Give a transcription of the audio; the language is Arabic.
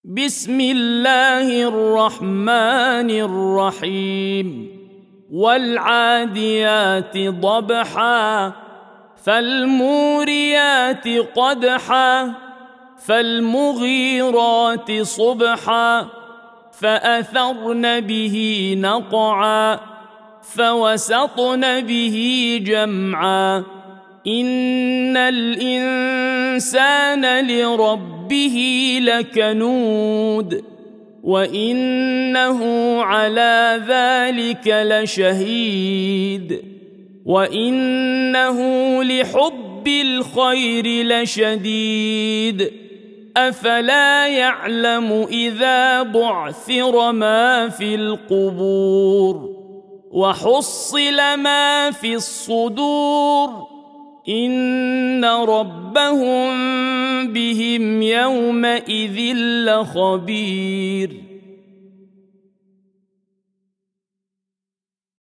بسم الله الرحمن الرحيم والعاديات ضبحا فالموريات قدحا فالمغيرات صبحا فأثرن به نقعا فوسطن به جمعا إن الإنسان لربه لكنود وإنه على ذلك لشهيد وإنه لحب الخير لشديد أفلا يعلم إذا بعثر ما في القبور وحصل ما في الصدور إن ربهم بهم يومئذ لخبير